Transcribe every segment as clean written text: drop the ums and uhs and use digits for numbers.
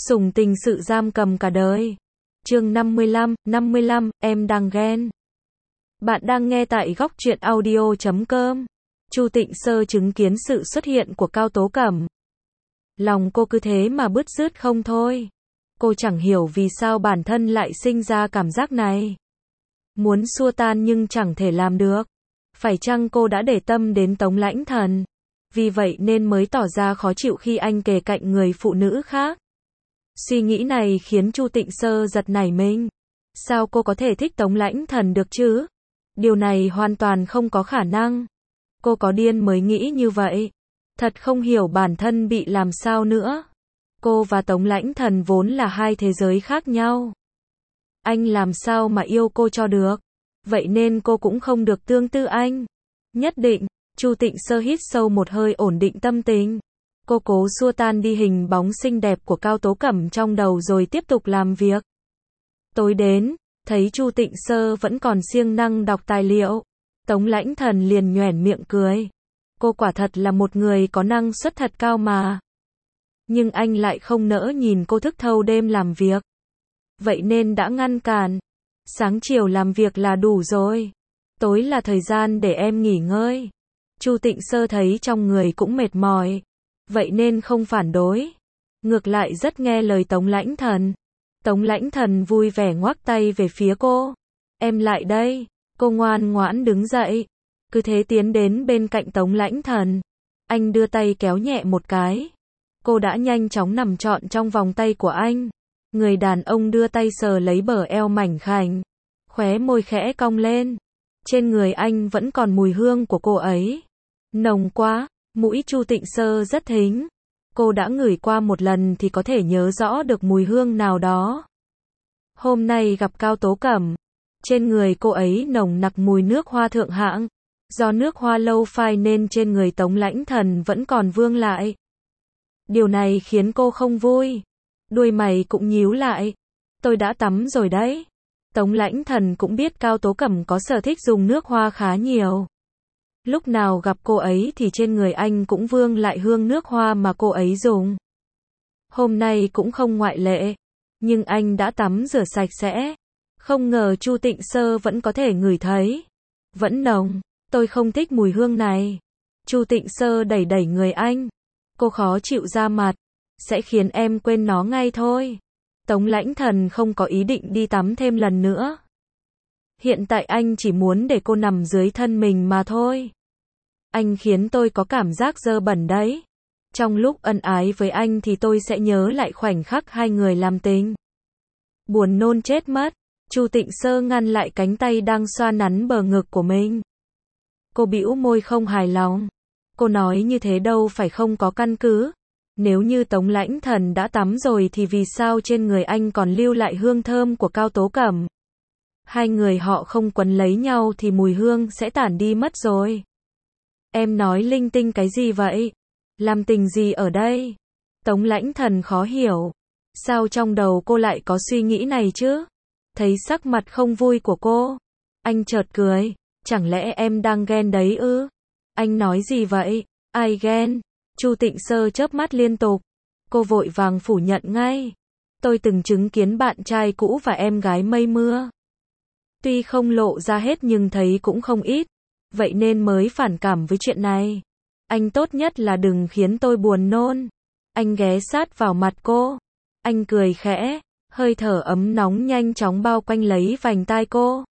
Sủng tình sự giam cầm cả đời. Chương 55, em đang ghen. Bạn đang nghe tại góc truyện audio.com. Chu Tịnh Sơ chứng kiến sự xuất hiện của Cao Tố Cẩm. Lòng cô cứ thế mà bứt rứt không thôi. Cô chẳng hiểu vì sao bản thân lại sinh ra cảm giác này. Muốn xua tan nhưng chẳng thể làm được. Phải chăng cô đã để tâm đến Tống Lãnh Thần? Vì vậy nên mới tỏ ra khó chịu khi anh kề cạnh người phụ nữ khác. Suy nghĩ này khiến Chu Tịnh Sơ giật nảy mình. Sao cô có thể thích Tống Lãnh Thần được chứ? Điều này hoàn toàn không có khả năng. Cô có điên mới nghĩ như vậy. Thật không hiểu bản thân bị làm sao nữa. Cô và Tống Lãnh Thần vốn là hai thế giới khác nhau. Anh làm sao mà yêu cô cho được? Vậy nên cô cũng không được tương tư anh. Nhất định, Chu Tịnh Sơ hít sâu một hơi ổn định tâm tình. Cô cố xua tan đi hình bóng xinh đẹp của Cao Tố Cẩm trong đầu rồi tiếp tục làm việc. Tối đến, thấy Chu Tịnh Sơ vẫn còn siêng năng đọc tài liệu. Tống Lãnh Thần liền nhoẻn miệng cười. Cô quả thật là một người có năng suất thật cao mà. Nhưng anh lại không nỡ nhìn cô thức thâu đêm làm việc. Vậy nên đã ngăn cản. Sáng chiều làm việc là đủ rồi. Tối là thời gian để em nghỉ ngơi. Chu Tịnh Sơ thấy trong người cũng mệt mỏi. Vậy nên không phản đối. Ngược lại rất nghe lời Tống Lãnh Thần. Tống Lãnh Thần vui vẻ ngoắc tay về phía cô. Em lại đây. Cô ngoan ngoãn đứng dậy. Cứ thế tiến đến bên cạnh Tống Lãnh Thần. Anh đưa tay kéo nhẹ một cái. Cô đã nhanh chóng nằm trọn trong vòng tay của anh. Người đàn ông đưa tay sờ lấy bờ eo mảnh khảnh. Khóe môi khẽ cong lên. Trên người anh vẫn còn mùi hương của cô ấy. Nồng quá. Mũi Chu Tịnh Sơ rất thính. Cô đã ngửi qua một lần thì có thể nhớ rõ được mùi hương nào đó. Hôm nay gặp Cao Tố Cẩm. Trên người cô ấy nồng nặc mùi nước hoa thượng hạng. Do nước hoa lâu phai nên trên người Tống Lãnh Thần vẫn còn vương lại. Điều này khiến cô không vui. Đuôi mày cũng nhíu lại. Tôi đã tắm rồi đấy. Tống Lãnh Thần cũng biết Cao Tố Cẩm có sở thích dùng nước hoa khá nhiều. Lúc nào gặp cô ấy thì trên người anh cũng vương lại hương nước hoa mà cô ấy dùng. Hôm nay cũng không ngoại lệ. Nhưng anh đã tắm rửa sạch sẽ. Không ngờ Chu Tịnh Sơ vẫn có thể ngửi thấy. Vẫn nồng. Tôi không thích mùi hương này. Chu Tịnh Sơ đẩy đẩy người anh. Cô khó chịu ra mặt. Sẽ khiến em quên nó ngay thôi. Tống Lãnh Thần không có ý định đi tắm thêm lần nữa. Hiện tại anh chỉ muốn để cô nằm dưới thân mình mà thôi. Anh khiến tôi có cảm giác dơ bẩn đấy. Trong lúc ân ái với anh thì tôi sẽ nhớ lại khoảnh khắc hai người làm tình. Buồn nôn chết mất. Chu Tịnh Sơ ngăn lại cánh tay đang xoa nắn bờ ngực của mình. Cô bĩu môi không hài lòng. Cô nói như thế đâu phải không có căn cứ. Nếu như Tống Lãnh Thần đã tắm rồi thì vì sao trên người anh còn lưu lại hương thơm của Cao Tố Cẩm? Hai người họ không quấn lấy nhau thì mùi hương sẽ tản đi mất rồi. Em nói linh tinh cái gì vậy? Làm tình gì ở đây? Tống Lãnh Thần khó hiểu. Sao trong đầu cô lại có suy nghĩ này chứ? Thấy sắc mặt không vui của cô. Anh chợt cười. Chẳng lẽ em đang ghen đấy ư? Anh nói gì vậy? Ai ghen? Chu Tịnh Sơ chớp mắt liên tục. Cô vội vàng phủ nhận ngay. Tôi từng chứng kiến bạn trai cũ và em gái mây mưa. Tuy không lộ ra hết nhưng thấy cũng không ít. Vậy nên mới phản cảm với chuyện này. Anh tốt nhất là đừng khiến tôi buồn nôn. Anh ghé sát vào mặt cô. Anh cười khẽ. Hơi thở ấm nóng nhanh chóng bao quanh lấy vành tai cô.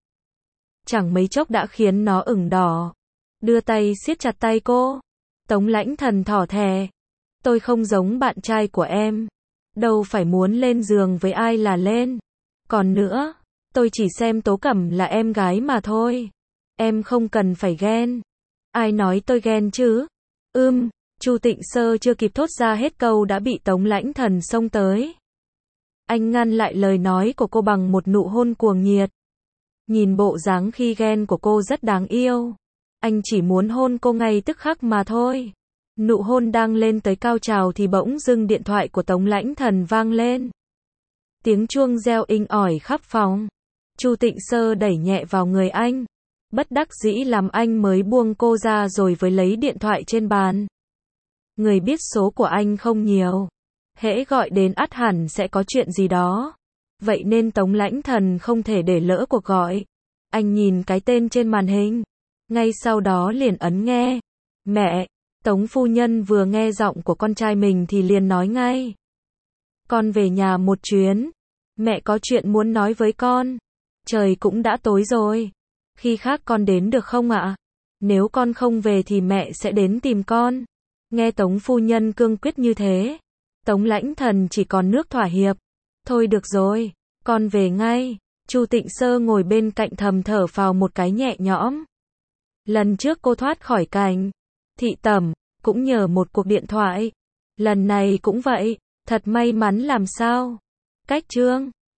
Chẳng mấy chốc đã khiến nó ửng đỏ. Đưa tay siết chặt tay cô. Tống Lãnh Thần thỏ thè. Tôi không giống bạn trai của em. Đâu phải muốn lên giường với ai là lên. Còn nữa, tôi chỉ xem Tố Cẩm là em gái mà thôi. Em không cần phải ghen. Ai nói tôi ghen chứ? Chu Tịnh Sơ chưa kịp thốt ra hết câu đã bị Tống Lãnh Thần xông tới. Anh ngăn lại lời nói của cô bằng một nụ hôn cuồng nhiệt. Nhìn bộ dáng khi ghen của cô rất đáng yêu. Anh chỉ muốn hôn cô ngay tức khắc mà thôi. Nụ hôn đang lên tới cao trào thì bỗng dưng điện thoại của Tống Lãnh Thần vang lên. Tiếng chuông reo inh ỏi khắp phòng. Chu Tịnh Sơ đẩy nhẹ vào người anh. Bất đắc dĩ làm anh mới buông cô ra rồi với lấy điện thoại trên bàn. Người biết số của anh không nhiều. Hễ gọi đến ắt hẳn sẽ có chuyện gì đó. Vậy nên Tống Lãnh Thần không thể để lỡ cuộc gọi. Anh nhìn cái tên trên màn hình. Ngay sau đó liền ấn nghe. Mẹ, Tống phu nhân vừa nghe giọng của con trai mình thì liền nói ngay. Con về nhà một chuyến. Mẹ có chuyện muốn nói với con. Trời cũng đã tối rồi. Khi khác con đến được không ạ? Nếu con không về thì mẹ sẽ đến tìm con. Nghe Tống phu nhân cương quyết như thế. Tống Lãnh Thần chỉ còn nước thỏa hiệp. Thôi được rồi, con về ngay. Chu Tịnh Sơ ngồi bên cạnh thầm thở phào một cái nhẹ nhõm. Lần trước cô thoát khỏi cảnh thị tẩm, cũng nhờ một cuộc điện thoại. Lần này cũng vậy, thật may mắn làm sao. Cách chương